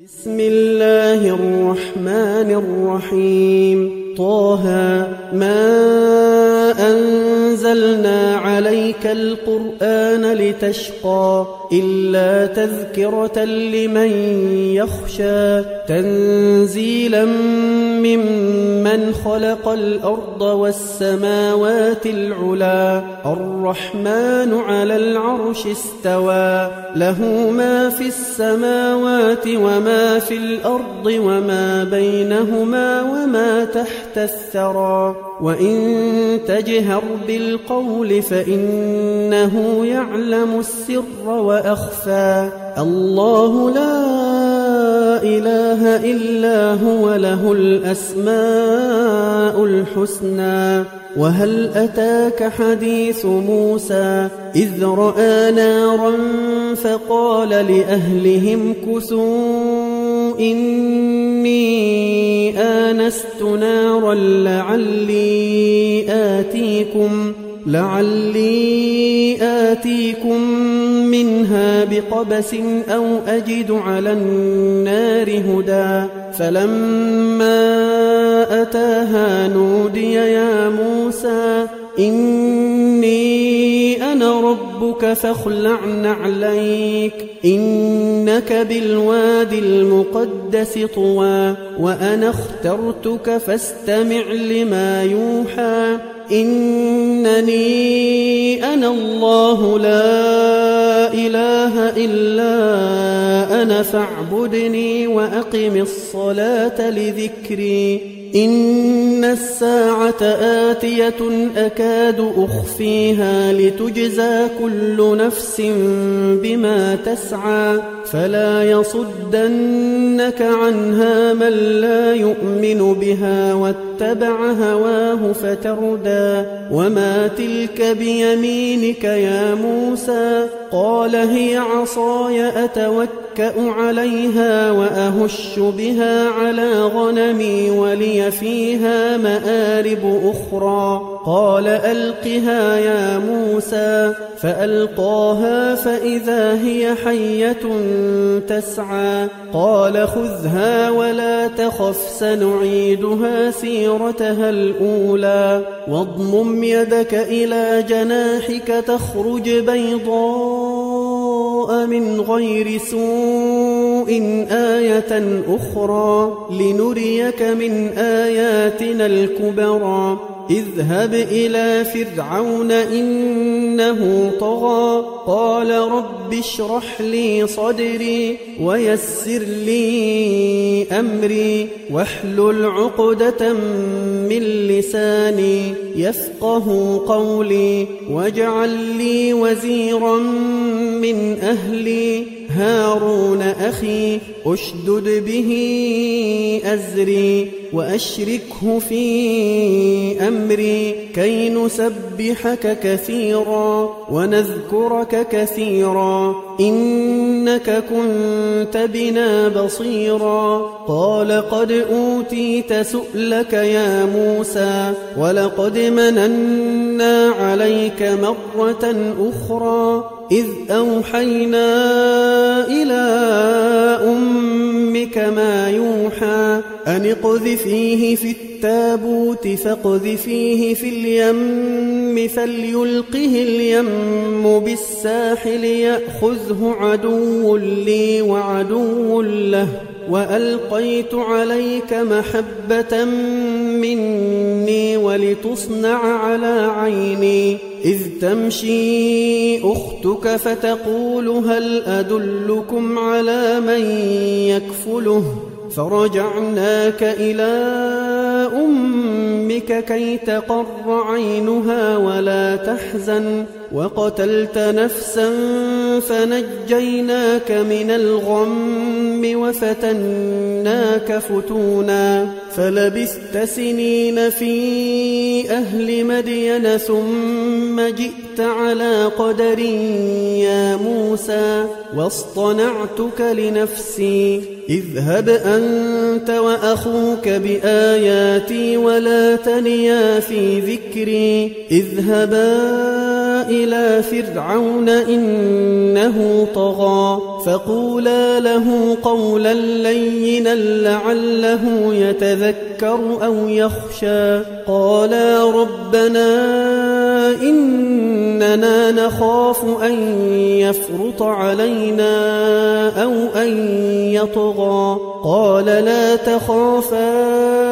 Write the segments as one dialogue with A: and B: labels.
A: بسم الله الرحمن الرحيم. طه ما أنزلنا عليك القرآن لتشقى إلا تذكرة لمن يخشى تنزيلا ممن خلق الأرض والسماوات العلا الرحمن على العرش استوى له ما في السماوات وما في الأرض وما بينهما وما تحت الثرى وإن تجهر بالقول فإنه يعلم السر وأخفى الله لا إله إلا هو له الأسماء الحسنى. وهل أتاك حديث موسى إذ رأى نارا فقال لأهلهم كثوا إني آنست نارا لعلي آتيكم منها بقبس أو أجد على النار هدى فلما أتاها نودي يا موسى إني أنا ربك فاخلع نعليك إنك بالوادي المقدس طوى وأنا اخترتك فاستمع لما يوحى إنني أنا الله لا إله إلا أنا فاعبدني وأقم الصلاة لذكري إن الساعة آتية أكاد أخفيها لتجزى كل نفس بما تسعى فلا يصدنك عنها من لا يؤمن بها واتبع هواه فتردى وما تلك بيمينك يا موسى قال هي عصاي أتوكأ عليها وأهش بها على غنمي ولي فيها مآرب أخرى قال ألقها يا موسى فألقاها فإذا هي حية تسعى قال خذها ولا تخف سنعيدها سيرتها الأولى واضمم يدك إلى جناحك تخرج بيضاء من غير سوء آية أخرى لنريك من آياتنا الكبرى اذهب إلى فرعون إنه طغى قال رب اشرح لي صدري ويسر لي أمري واحلل عقدة من لساني يفقه قولي واجعل لي وزيرا من أهلي هارون أخي أشدد به أزري وأشركه في أمري كي نسبحك كثيرا ونذكرك كثيرا إنك كنت بنا بصيرا قال قد أوتيت سؤلك يا موسى ولقد مننا عليك مرة أخرى إذ أوحينا إلى أمك ما يوحى أن اقذفيه في التابوت فاقذفيه في اليم فليلقه اليم بالساحل يأخذه عدو لي وعدو له وألقيت عليك محبة مني ولتصنع على عيني إذ تمشي أختك فتقول هل أدلكم على من يكفله فرجعناك إلى أمك كي تقر عينها ولا تحزن وقتلت نفسا فنجيناك من الغم وفتناك فتونا فلبثت سنين في أهل مدين ثم جئت على قدر يا موسى واصطنعتك لنفسي اذهب أنت وأخوك بآياتي ولا تنيا في ذكري اذهبا إلى فرعون إنه طغى فقولا له قولا لينا لعله يتذكر أو يخشى قالا ربنا إننا نخاف أن يفرط علينا أو أن يطغى قال لا تخافا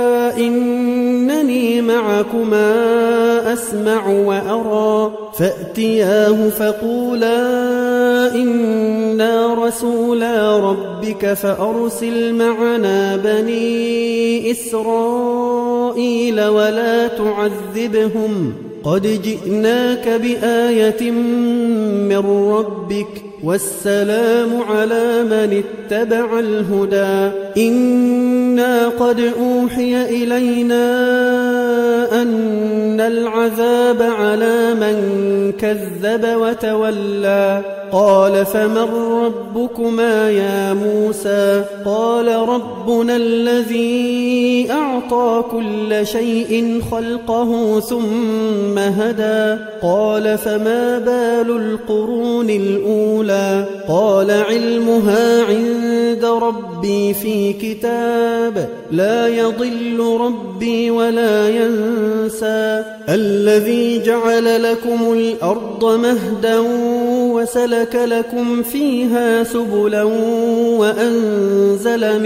A: إنني معكما أسمع وأرى فأتياه فقولا إنا رسولا ربك فأرسل معنا بني إسرائيل ولا تعذبهم قد جئناك بآية من ربك والسلام على من اتبع الهدى إنا قد أوحي إلينا أن العذاب على من كذب وتولى قال فمن ربكما يا موسى قال ربنا الذي أعطى كل شيء خلقه ثم هدى قال فما بال القرون الأولى قال علمها عند ربي في كتاب لا يضل ربي ولا ينسى الذي جعل لكم الأرض مهدا وسلك لكم فيها سبلا وأنزل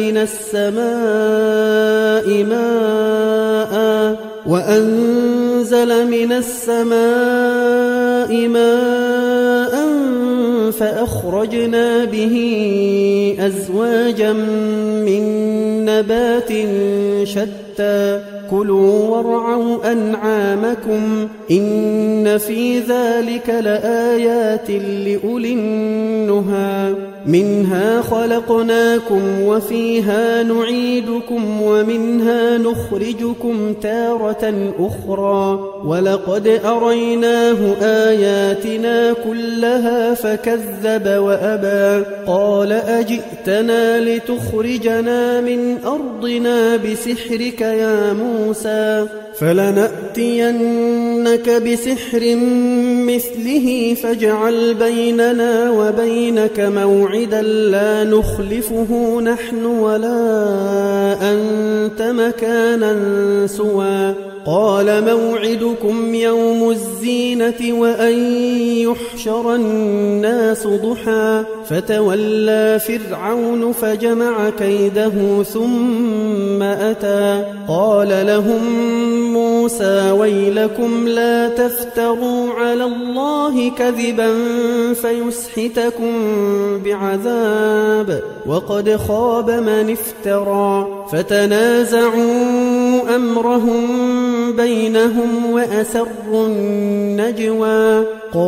A: من السماء ماء فأخرجنا به أزواجا من نبات شتى كلوا وارعوا أنعامكم إن في ذلك لآيات لأولي النهى منها خلقناكم وفيها نعيدكم ومنها نخرجكم تارة أخرى ولقد أريناه آياتنا كلها فكذب وأبى قال أجئتنا لتخرجنا من أرضنا بسحرك يا موسى فلنأتينك بسحر مثله فاجعل بيننا وبينك موعدا لا نخلفه نحن ولا أنت مكانا سوى قال موعدكم يوم الزينة وأن يحشر الناس ضحى فتولى فرعون فجمع كيده ثم أتى قال لهم موسى ويلكم لا تفتروا على الله كذبا فيسحتكم بعذاب وقد خاب من افترى فتنازعوا أمرهم بينهم وأسروا النجوى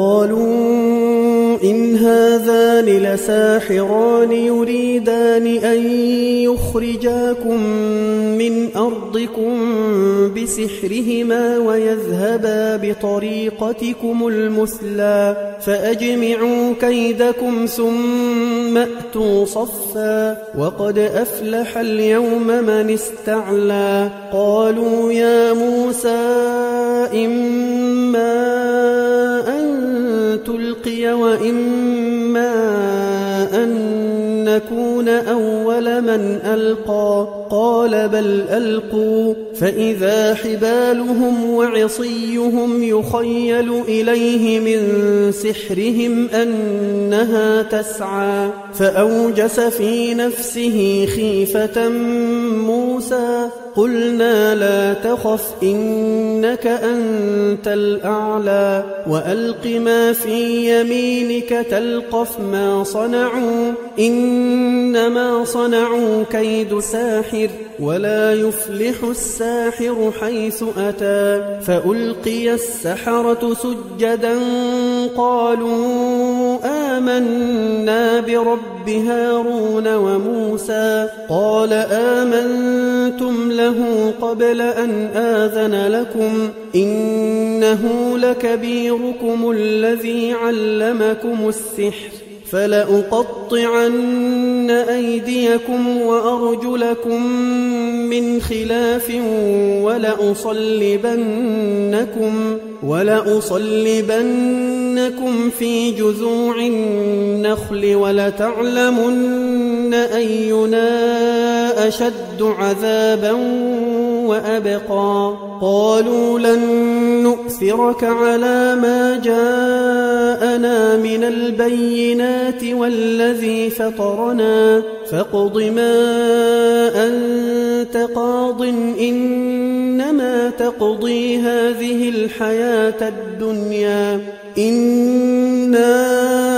A: قالوا إن هذان لساحران يريدان أن يخرجاكم من أرضكم بسحرهما ويذهبا بطريقتكم المثلى فأجمعوا كيدكم ثم أتوا صفا وقد أفلح اليوم من استعلى قالوا يا موسى إما أن تلقي وإما أن نكون أول من ألقى قال بل ألقوا فإذا حبالهم وعصيهم يخيل إليه من سحرهم أنها تسعى فأوجس في نفسه خيفة موسى قلنا لا تخف إنك أنت الأعلى وألق ما في يمينك تلقف ما صنعوا إنما صنعوا كيد ساحر ولا يفلح الساحر حيث أتى فألقي السحرة سجدا قالوا آمنا برب هارون وموسى قال آمنتم له قبل أن آذن لكم إنه لكبيركم الذي علمكم السحر فلأقطعن أيديكم وأرجلكم من خلاف ولأصلبنكم في جذوع النخل ولتعلمن أينا أشد عذابا وأبقى قالوا لن نؤثرك على ما جاءنا من البينات والذي فطرنا فاقض ما أنت قاض إنما تقضي هذه الحياة الدنيا إنا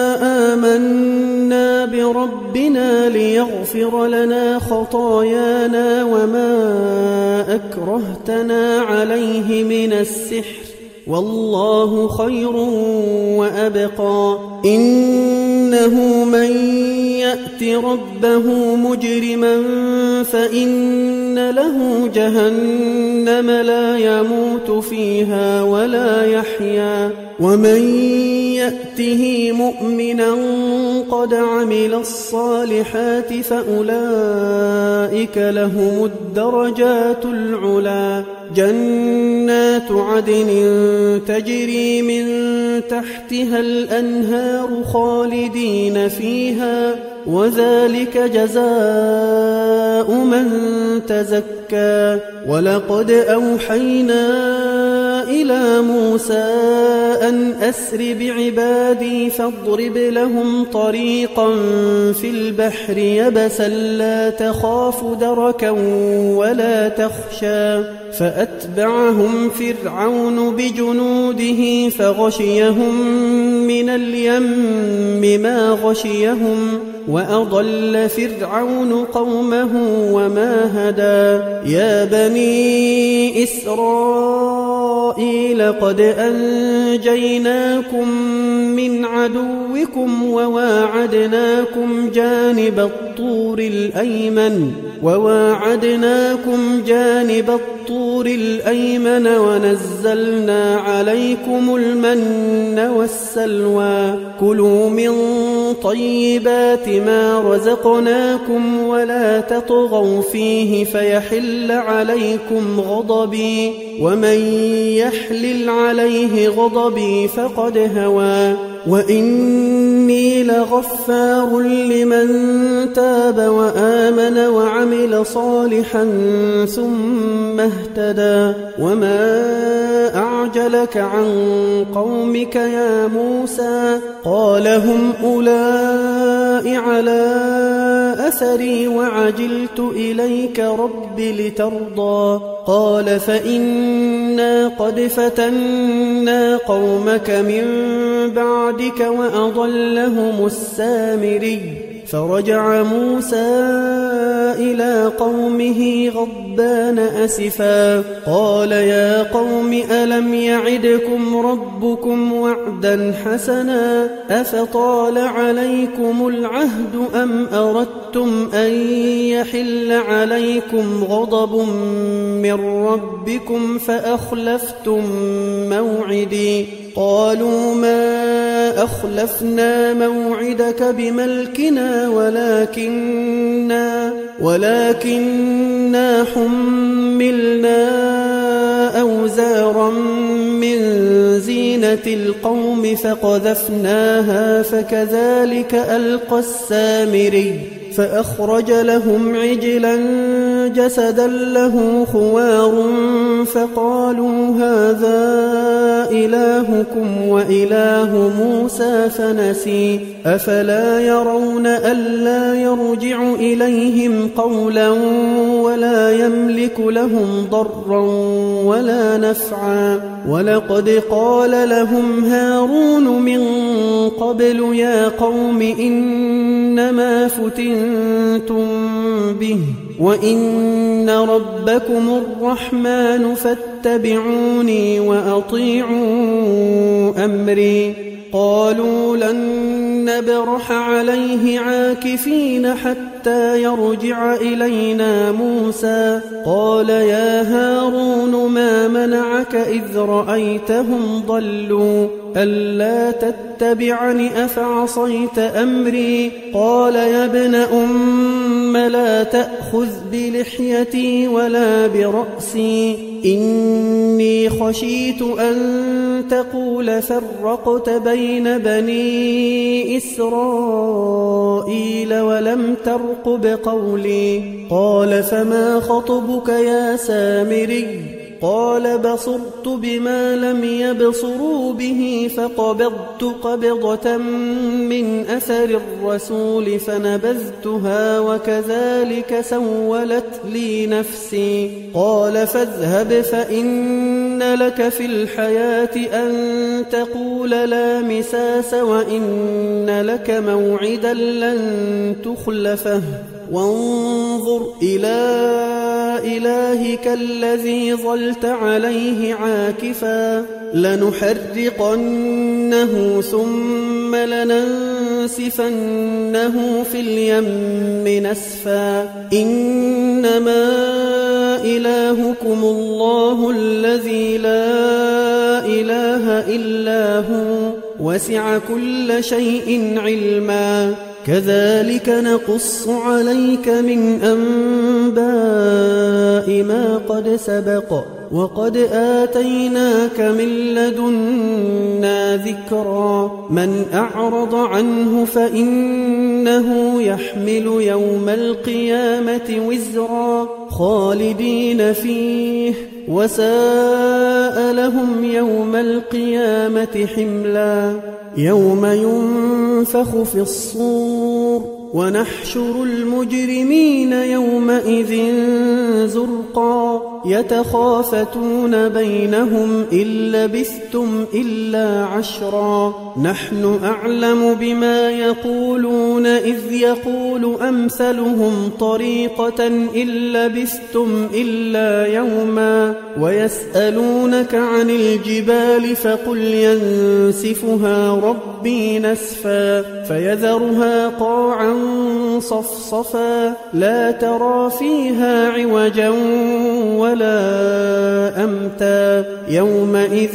A: آمنا بربنا ليغفر لنا خطايانا وما أكرهتنا عليه من السحر والله خير وأبقى إنه من يأت ربه مجرما فإن له جهنم لا يموت فيها ولا يحيا ومن يأته مؤمنا قد عمل الصالحات فأولئك لهم الدرجات العلا جنات عدن تجري من تحتها الأنهار خالدين فيها وذلك جزاء من تزكى ولقد أوحينا إلى موسى أن أسر بعبادي فاضرب لهم طريقا في البحر يبسا لا تخاف دركا ولا تخشى فأتبعهم فرعون بجنوده فغشيهم من اليم ما غشيهم وأضل فرعون قومه وما هدى يا بني إسرائيل قد أنجيناكم من عدوكم وواعدناكم جانب الطور الأيمن ونزلنا عليكم المن والسلوى كلوا من طيبات ما رزقناكم ولا تطغوا فيه فيحل عليكم غضبي ومن يحلل عليه غضبي فقد هوى وإني لغفار لمن تاب وآمن وعمل صالحا ثم اهتدى وما أعجلك عن قومك يا موسى قال هم أولئك على أثري وعجلت إليك رب لترضى قال فإنا قد فتنا قومك من بعدك وأضلهم السامري فرجع موسى إلى قومه غضبان أسفا قال يا قوم ألم يعدكم ربكم وعدا حسنا أفطال عليكم العهد أم أردتم أن يحل عليكم غضب من ربكم فأخلفتم موعدي قالوا ما أخلفنا موعدك بملكنا ولكننا حملنا أوزارا من زينة القوم فقذفناها فكذلك ألقى السامري فأخرج لهم عجلا جسدا له خوار فقالوا هذا إلهكم وإله موسى فنسي أفلا يرون ألا يرجع إليهم قولا ولا يملك لهم ضرا ولا نفعا ولقد قال لهم هارون من قبل يا قوم إنما فتنتم به وإن ربكم الرحمن فاتبعوني وأطيعوا أمري قالوا لن نبرح عليه عاكفين حتى يرجع إلينا موسى. قال يا هارون ما منعك إذ رأيتهم ضلوا ألا تتبعني أفعصيت أمري؟ قال يا ابن أم لا تأخذ بلحيتي ولا برأسي إني خشيت أن تقول فرقت بين بني إسرائيل ولم ترقب قولي. قال فما خطبك يا سامري؟ قال بصرت بما لم يبصروا به فقبضت قبضة من أثر الرسول فنبذتها وكذلك سولت لي نفسي. قال فاذهب فإن لك في الحياة أن تقول لا مساس وإن لك موعدا لن تخلفه وانظر إلى إلهك الذي ظلت عليه عاكفا لنحرقنه ثم لننسفنه في اليم نسفا إنما إلهكم الله الذي لا إله إلا هو وسع كل شيء علما كذلك نقص عليك من أنباء ما قد سبق وقد آتيناك من لدنا ذكرا من أعرض عنه فإنه يحمل يوم القيامة وزرا خالدين فيه وساء لهم يوم القيامة حملا يوم ينفخ في الصور ونحشر المجرمين يومئذ زرقا يتخافتون بينهم إن لبثتم إلا عشرا نحن أعلم بما يقولون إذ يقول أمثلهم طريقة إن لبثتم إلا يوما ويسألونك عن الجبال فقل ينسفها ربي نسفا فيذرها قاعا صفصفا لا ترى فيها عوجا ولا أمتا يومئذ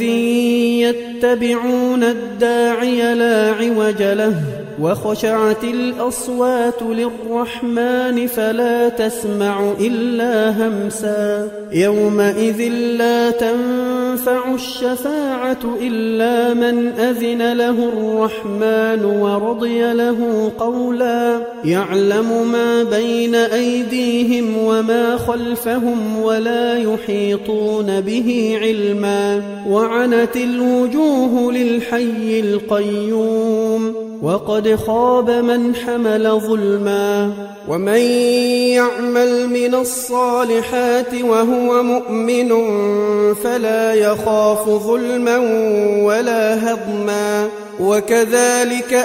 A: يتبعون الداعي لا عوج له وخشعت الأصوات للرحمن فلا تسمع إلا همسا يومئذ لا تنفع الشفاعة إلا من أذن له الرحمن ورضي له قولا يعلم ما بين أيديهم وما خلفهم ولا يحيطون به علما وعنت الوجوه للحي القيوم وقد خاب من حمل ظلما ومن يعمل من الصالحات وهو مؤمن فلا يخاف ظلما ولا هضما وكذلك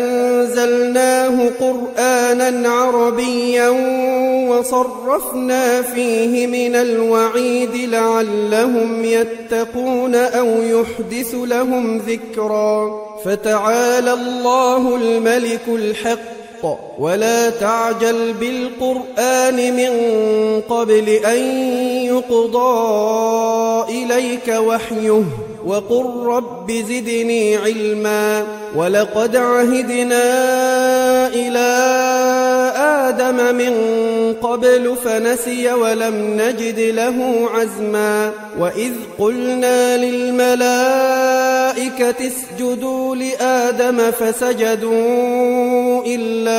A: أنزلناه قرآنا عربيا وصرفنا فيه من الوعيد لعلهم يتقون أو يحدث لهم ذكرا فتعالى الله الملك الحق ولا تعجل بالقرآن من قبل أن يقضى إليك وحيه وقل رب زدني علما ولقد عهدنا إلى آدم من قبل فنسي ولم نجد له عزما وإذ قلنا للملائكة اسجدوا لآدم فسجدوا إلا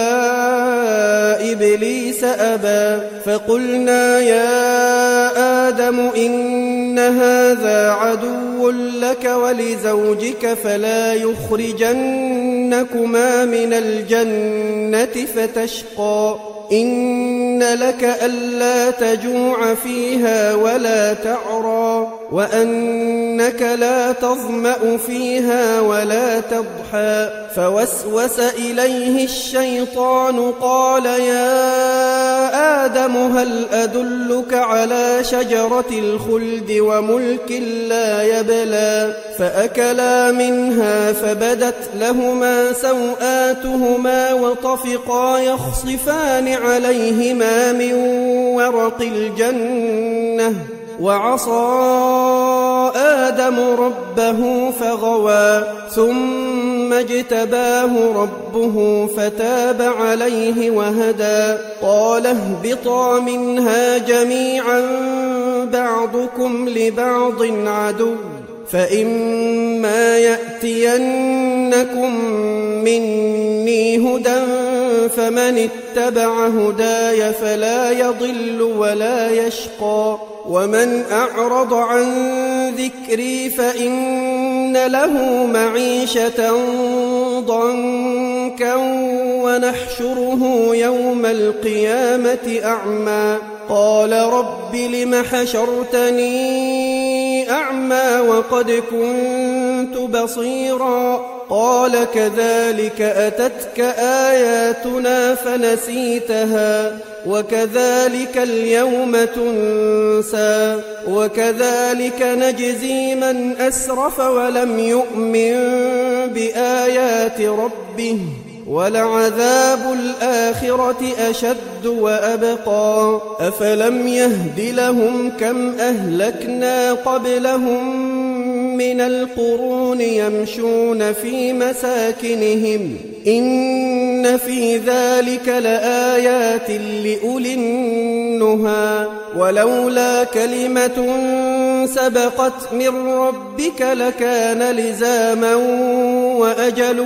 A: إبليس أبى فقلنا يا آدم إن هذا عدو لك ولزوجك فلا يخرجنكما من الجنة فتشقى إن لك ألا تجوع فيها ولا تعرى وأنك لا تظمأ فيها ولا تضحى فوسوس إليه الشيطان قال يا آدم هل أدلك على شجرة الخلد وملك لا يبلى فأكلا منها فبدت لهما سوآتهما وطفقا يخصفان عليهما من ورق الجنة وعصى آدم ربه فغوى ثم اجتباه ربه فتاب عليه وهدى قال اهبطا منها جميعا بعضكم لبعض عدو فإما يأتينكم مني هدى فمن اتبع هداي فلا يضل ولا يشقى ومن أعرض عن ذكري فإن له معيشة ضنكا ونحشره يوم القيامة أعمى قال رب لم حشرتني أعمى وقد كنت بصيرا قال كذلك أتتك آياتنا فنسيتها وكذلك اليوم تنسى وكذلك نجزي من أسرف ولم يؤمن بآيات ربه ولعذاب الآخرة أشد وأبقى أفلم يهد لهم كم أهلكنا قبلهم من القرون يمشون في مساكنهم إن في ذلك لآيات لأولي النهى ولولا كلمة سبقت من ربك لكان لزاما وأجل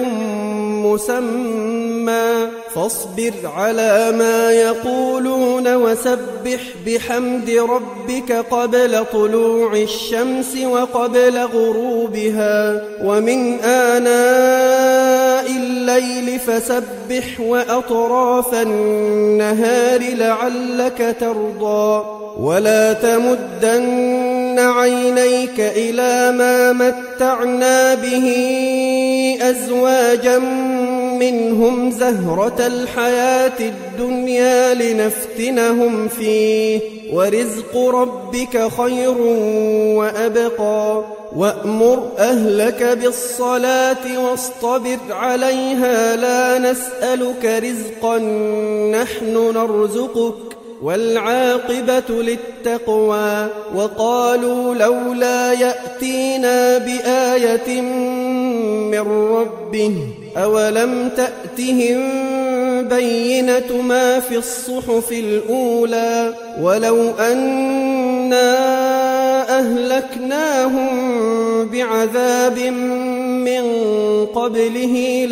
A: مسمى فاصبر على ما يقولون وسبح بحمد ربك قبل طلوع الشمس وقبل غروبها ومن آناء الليل فسبح وأطراف النهار لعلك ترضى ولا تمدن عينيك إلى ما متعنا به أزواجا منهم زهرة الحياة الدنيا لنفتنهم فيه ورزق ربك خير وأبقى وأمر أهلك بالصلاة واصطبر عليها لا نسألك رزقا نحن نرزقك والعاقبة للتقوى وقالوا لولا يأتينا بآية من ربه أولم تأتهم بينة ما في الصحف الأولى ولو أنا أهلكناهم بعذاب من قبله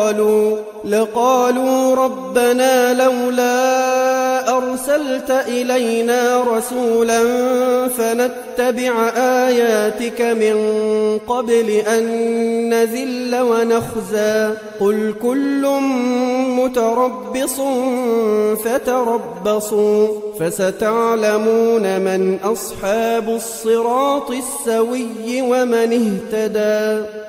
A: لقالوا ربنا لولا أرسلت إلينا رسولا فنتبع آياتك من قبل أن نذل ونخزى قل كل متربص فتربصوا فستعلمون من أصحاب الصراط السوي ومن اهتدى